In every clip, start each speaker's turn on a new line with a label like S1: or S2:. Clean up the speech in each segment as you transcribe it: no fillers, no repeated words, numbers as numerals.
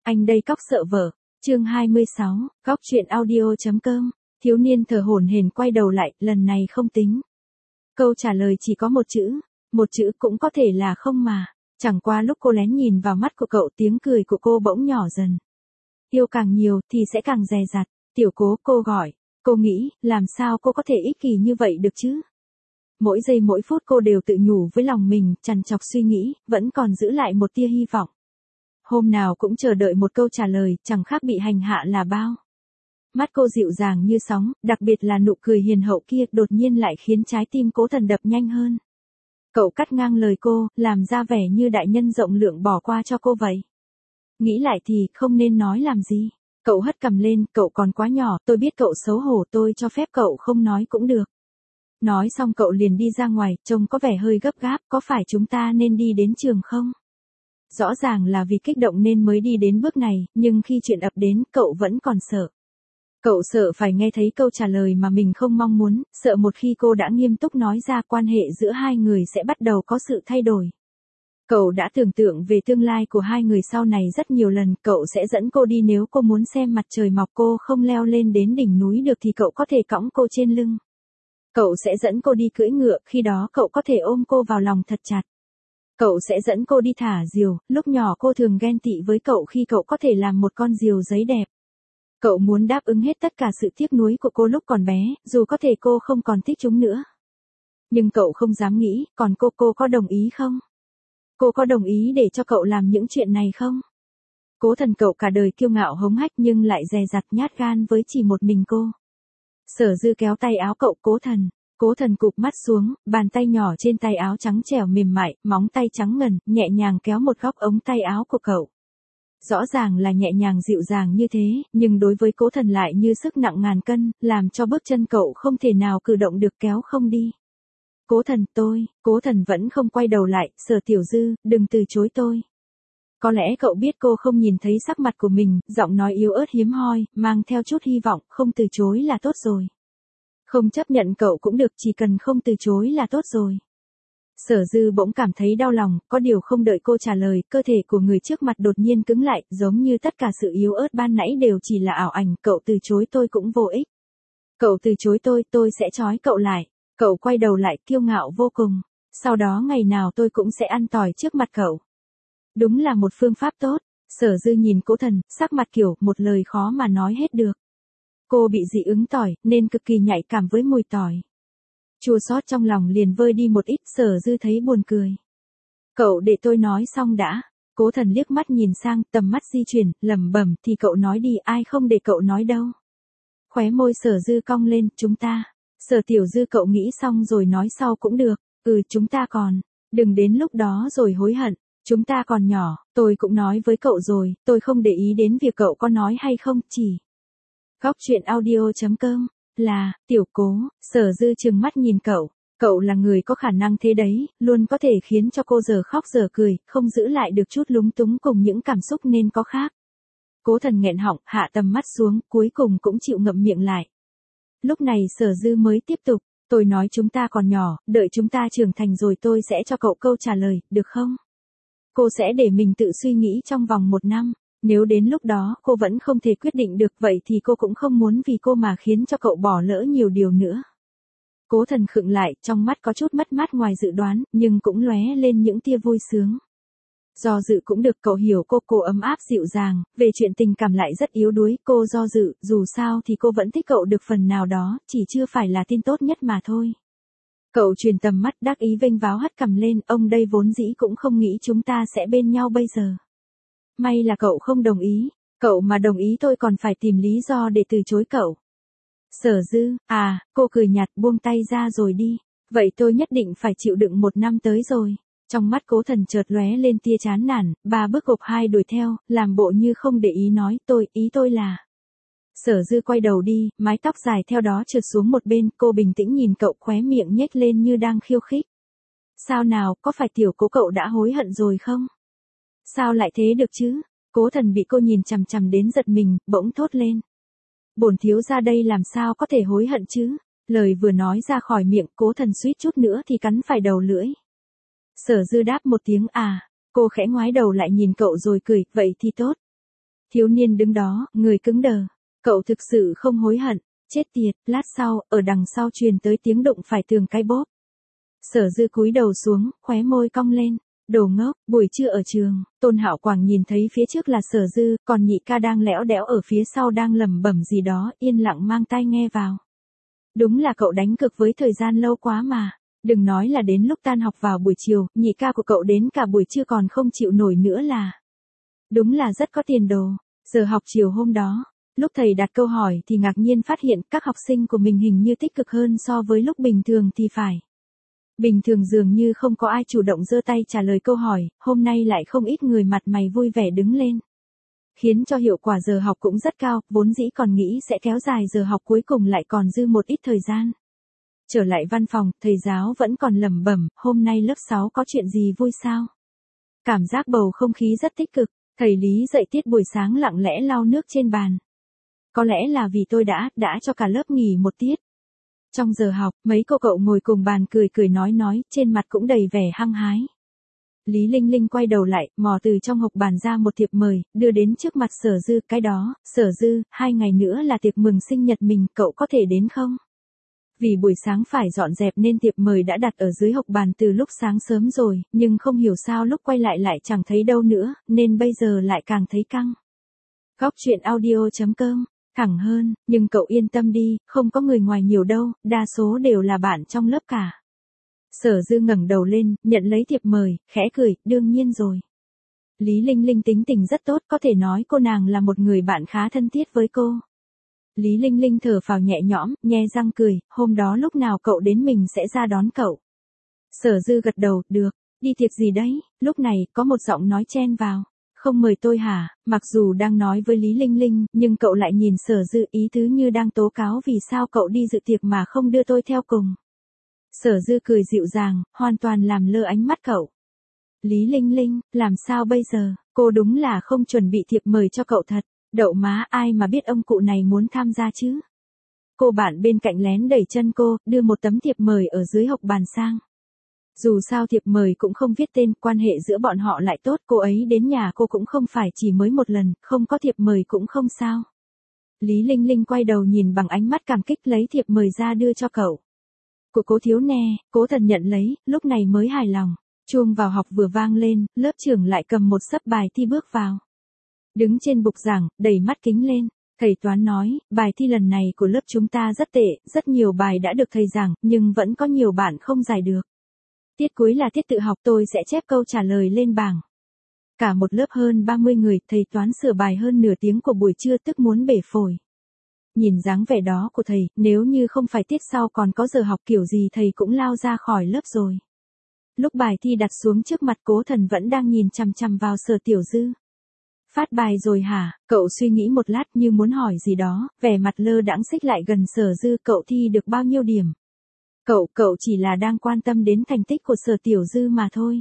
S1: Anh đây cóc sợ vợ. Chương 26, Cóc truyện audio.com. Thiếu niên thở hổn hển quay đầu lại, lần này không tính. Câu trả lời chỉ có một chữ cũng có thể là không mà. Chẳng qua lúc cô lén nhìn vào mắt của cậu, tiếng cười của cô bỗng nhỏ dần. Yêu càng nhiều thì sẽ càng dè dặt. Tiểu Cố, cô gọi. Cô nghĩ, làm sao cô có thể ích kỷ như vậy được chứ? Mỗi giây mỗi phút cô đều tự nhủ với lòng mình, trằn trọc suy nghĩ, vẫn còn giữ lại một tia hy vọng. Hôm nào cũng chờ đợi một câu trả lời, chẳng khác bị hành hạ là bao. Mắt cô dịu dàng như sóng, đặc biệt là nụ cười hiền hậu kia đột nhiên lại khiến trái tim Cố Thần đập nhanh hơn. Cậu cắt ngang lời cô, làm ra vẻ như đại nhân rộng lượng bỏ qua cho cô vậy. Nghĩ lại thì không nên nói làm gì. Cậu hất cằm lên, cậu còn quá nhỏ, tôi biết cậu xấu hổ, tôi cho phép cậu không nói cũng được. Nói xong cậu liền đi ra ngoài, trông có vẻ hơi gấp gáp, có phải chúng ta nên đi đến trường không? Rõ ràng là vì kích động nên mới đi đến bước này, nhưng khi chuyện ập đến, cậu vẫn còn sợ. Cậu sợ phải nghe thấy câu trả lời mà mình không mong muốn, sợ một khi cô đã nghiêm túc nói ra quan hệ giữa hai người sẽ bắt đầu có sự thay đổi. Cậu đã tưởng tượng về tương lai của hai người sau này rất nhiều lần, cậu sẽ dẫn cô đi nếu cô muốn xem mặt trời mọc, cô không leo lên đến đỉnh núi được thì cậu có thể cõng cô trên lưng. Cậu sẽ dẫn cô đi cưỡi ngựa, khi đó cậu có thể ôm cô vào lòng thật chặt. Cậu sẽ dẫn cô đi thả diều, lúc nhỏ cô thường ghen tị với cậu khi cậu có thể làm một con diều giấy đẹp. Cậu muốn đáp ứng hết tất cả sự tiếc nuối của cô lúc còn bé, dù có thể cô không còn thích chúng nữa. Nhưng cậu không dám nghĩ, còn cô có đồng ý không? Cô có đồng ý để cho cậu làm những chuyện này không? Cố Thần cậu cả đời kiêu ngạo hống hách nhưng lại dè dặt nhát gan với chỉ một mình cô. Sở Dư kéo tay áo cậu, Cố Thần cụp mắt xuống, bàn tay nhỏ trên tay áo trắng trẻo mềm mại, móng tay trắng ngần, nhẹ nhàng kéo một góc ống tay áo của cậu. Rõ ràng là nhẹ nhàng dịu dàng như thế, nhưng đối với Cố Thần lại như sức nặng ngàn cân, làm cho bước chân cậu không thể nào cử động được, kéo không đi. Cố Thần vẫn không quay đầu lại, Sở Tiểu Dư, đừng từ chối tôi. Có lẽ cậu biết cô không nhìn thấy sắc mặt của mình, giọng nói yếu ớt hiếm hoi, mang theo chút hy vọng, không từ chối là tốt rồi. Không chấp nhận cậu cũng được, chỉ cần không từ chối là tốt rồi. Sở Dư bỗng cảm thấy đau lòng, có điều không đợi cô trả lời, cơ thể của người trước mặt đột nhiên cứng lại, giống như tất cả sự yếu ớt ban nãy đều chỉ là ảo ảnh, cậu từ chối tôi cũng vô ích. Cậu từ chối tôi sẽ trói cậu lại. Cậu quay đầu lại kiêu ngạo vô cùng. Sau đó ngày nào tôi cũng sẽ ăn tỏi trước mặt cậu. Đúng là một phương pháp tốt. Sở Dư nhìn Cố Thần, sắc mặt kiểu một lời khó mà nói hết được. Cô bị dị ứng tỏi, nên cực kỳ nhạy cảm với mùi tỏi. Chua xót trong lòng liền vơi đi một ít, Sở Dư thấy buồn cười. Cậu để tôi nói xong đã. Cố Thần liếc mắt nhìn sang, tầm mắt di chuyển, lẩm bẩm, thì cậu nói đi, ai không để cậu nói đâu. Khóe môi Sở Dư cong lên, chúng ta. Sở Tiểu Dư, cậu nghĩ xong rồi nói sau cũng được. Chúng ta còn. Đừng đến lúc đó rồi hối hận. Chúng ta còn nhỏ, tôi cũng nói với cậu rồi, tôi không để ý đến việc cậu có nói hay không, chỉ. Cóc truyện audio.com. Là, Tiểu Cố. Sở Dư trừng mắt nhìn cậu. Cậu là người có khả năng thế đấy, luôn có thể khiến cho cô giờ khóc giờ cười, không giữ lại được chút lúng túng cùng những cảm xúc nên có khác. Cố Thần nghẹn họng, hạ tầm mắt xuống, cuối cùng cũng chịu ngậm miệng lại. Lúc này Sở Dư mới tiếp tục, tôi nói chúng ta còn nhỏ, đợi chúng ta trưởng thành rồi tôi sẽ cho cậu câu trả lời, được không? Cô sẽ để mình tự suy nghĩ trong vòng 1 năm, nếu đến lúc đó cô vẫn không thể quyết định được vậy thì cô cũng không muốn vì cô mà khiến cho cậu bỏ lỡ nhiều điều nữa. Cố Thần khựng lại, trong mắt có chút mất mát ngoài dự đoán, nhưng cũng lóe lên những tia vui sướng. Do dự cũng được, cậu hiểu cô ấm áp dịu dàng, về chuyện tình cảm lại rất yếu đuối, cô do dự, dù sao thì cô vẫn thích cậu được phần nào đó, chỉ chưa phải là tin tốt nhất mà thôi. Cậu truyền tầm mắt đắc ý vênh váo hất cằm lên, ông đây vốn dĩ cũng không nghĩ chúng ta sẽ bên nhau bây giờ. May là cậu không đồng ý, cậu mà đồng ý tôi còn phải tìm lý do để từ chối cậu. Sở Dư, cô cười nhạt buông tay ra rồi đi, vậy tôi nhất định phải chịu đựng 1 năm tới rồi. Trong mắt Cố Thần chợt lóe lên tia chán nản, 3 bước gộp 2 đuổi theo, làm bộ như không để ý nói, ý tôi là. Sở Dư quay đầu đi, mái tóc dài theo đó trượt xuống một bên, cô bình tĩnh nhìn cậu, khóe miệng nhếch lên như đang khiêu khích. Sao nào, có phải Tiểu Cố cậu đã hối hận rồi không? Sao lại thế được chứ? Cố Thần bị cô nhìn chằm chằm đến giật mình, bỗng thốt lên. Bổn thiếu gia đây làm sao có thể hối hận chứ? Lời vừa nói ra khỏi miệng, Cố Thần suýt chút nữa thì cắn phải đầu lưỡi. Sở Dư đáp một tiếng cô khẽ ngoái đầu lại nhìn cậu rồi cười, vậy thì tốt. Thiếu niên đứng đó, người cứng đờ. Cậu thực sự không hối hận. Chết tiệt, lát sau, ở đằng sau truyền tới tiếng đụng phải tường cái bốp. Sở Dư cúi đầu xuống, khóe môi cong lên. Đồ ngốc, buổi trưa ở trường, Tôn Hạo Quảng nhìn thấy phía trước là Sở Dư, còn nhị ca đang lẽo đẽo ở phía sau đang lẩm bẩm gì đó, yên lặng mang tai nghe vào. Đúng là cậu đánh cực với thời gian lâu quá mà. Đừng nói là đến lúc tan học vào buổi chiều, nhị ca của cậu đến cả buổi trưa còn không chịu nổi nữa là. Đúng là rất có tiền đồ. Giờ học chiều hôm đó, lúc thầy đặt câu hỏi thì ngạc nhiên phát hiện các học sinh của mình hình như tích cực hơn so với lúc bình thường thì phải. Bình thường dường như không có ai chủ động giơ tay trả lời câu hỏi, hôm nay lại không ít người mặt mày vui vẻ đứng lên. Khiến cho hiệu quả giờ học cũng rất cao, vốn dĩ còn nghĩ sẽ kéo dài giờ học cuối cùng lại còn dư một ít thời gian. Trở lại văn phòng, thầy giáo vẫn còn lẩm bẩm, hôm nay lớp 6 có chuyện gì vui sao? Cảm giác bầu không khí rất tích cực, thầy Lý dạy tiết buổi sáng lặng lẽ lau nước trên bàn. Có lẽ là vì tôi đã cho cả lớp nghỉ một tiết. Trong giờ học, mấy cô cậu ngồi cùng bàn cười cười nói, trên mặt cũng đầy vẻ hăng hái. Lý Linh Linh quay đầu lại, mò từ trong hộp bàn ra một thiệp mời, đưa đến trước mặt Sở Dư, cái đó, Sở Dư, 2 ngày nữa là tiệc mừng sinh nhật mình, cậu có thể đến không? Vì buổi sáng phải dọn dẹp nên thiệp mời đã đặt ở dưới hộc bàn từ lúc sáng sớm rồi, nhưng không hiểu sao lúc quay lại chẳng thấy đâu nữa, nên bây giờ lại càng thấy căng. Góc truyện audio.com, thẳng hơn, nhưng cậu yên tâm đi, không có người ngoài nhiều đâu, đa số đều là bạn trong lớp cả. Sở Dư ngẩng đầu lên, nhận lấy thiệp mời, khẽ cười, đương nhiên rồi. Lý Linh Linh tính tình rất tốt, có thể nói cô nàng là một người bạn khá thân thiết với cô. Lý Linh Linh thở phào nhẹ nhõm, nhe răng cười, hôm đó lúc nào cậu đến mình sẽ ra đón cậu. Sở Dư gật đầu, được, đi tiệc gì đấy, lúc này có một giọng nói chen vào. Không mời tôi hả? Mặc dù đang nói với Lý Linh Linh, nhưng cậu lại nhìn Sở Dư ý tứ như đang tố cáo vì sao cậu đi dự tiệc mà không đưa tôi theo cùng. Sở Dư cười dịu dàng, hoàn toàn làm lơ ánh mắt cậu. Lý Linh Linh, làm sao bây giờ, cô đúng là không chuẩn bị thiệp mời cho cậu thật, đậu má ai mà biết ông cụ này muốn tham gia chứ. Cô bạn bên cạnh lén đẩy chân cô, đưa một tấm thiệp mời ở dưới hộc bàn sang. Dù sao thiệp mời cũng không viết tên, quan hệ giữa bọn họ lại tốt, cô ấy đến nhà cô cũng không phải chỉ mới một lần, không có thiệp mời cũng không sao. Lý Linh Linh quay đầu nhìn bằng ánh mắt cảm kích lấy thiệp mời ra đưa cho cậu. Của Cố Thiếu Nè, Cố Thần nhận lấy, lúc này mới hài lòng. Chuông vào học vừa vang lên, lớp trưởng lại cầm một xấp bài thi bước vào. Đứng trên bục giảng, đẩy mắt kính lên. Thầy toán nói, bài thi lần này của lớp chúng ta rất tệ, rất nhiều bài đã được thầy giảng, nhưng vẫn có nhiều bạn không giải được. Tiết cuối là tiết tự học, tôi sẽ chép câu trả lời lên bảng. Cả một lớp hơn 30 người, thầy toán sửa bài hơn nửa tiếng của buổi trưa tức muốn bể phổi. Nhìn dáng vẻ đó của thầy, nếu như không phải tiết sau còn có giờ học kiểu gì thầy cũng lao ra khỏi lớp rồi. Lúc bài thi đặt xuống trước mặt Cố Thần vẫn đang nhìn chằm chằm vào Sở Tiểu Dư. Phát bài rồi hả? Cậu suy nghĩ một lát như muốn hỏi gì đó, vẻ mặt lơ đãng xích lại gần Sở Dư, cậu thi được bao nhiêu điểm? Cậu chỉ là đang quan tâm đến thành tích của Sở Tiểu Dư mà thôi.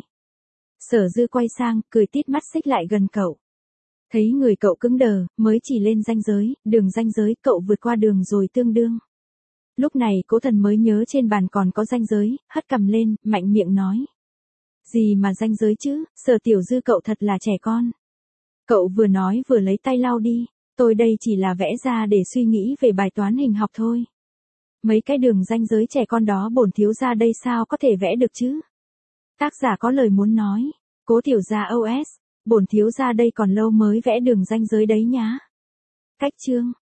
S1: Sở Dư quay sang, cười tít mắt xích lại gần cậu. Thấy người cậu cứng đờ, mới chỉ lên ranh giới, đường ranh giới, cậu vượt qua đường rồi tương đương. Lúc này Cố Thần mới nhớ trên bàn còn có ranh giới, hất cằm lên, mạnh miệng nói. Gì mà ranh giới chứ, Sở Tiểu Dư cậu thật là trẻ con. Cậu vừa nói vừa lấy tay lau đi, tôi đây chỉ là vẽ ra để suy nghĩ về bài toán hình học thôi. Mấy cái đường ranh giới trẻ con đó bổn thiếu gia đây sao có thể vẽ được chứ? Tác giả có lời muốn nói, Cố tiểu gia OS, bổn thiếu gia đây còn lâu mới vẽ đường ranh giới đấy nhá. Cách chương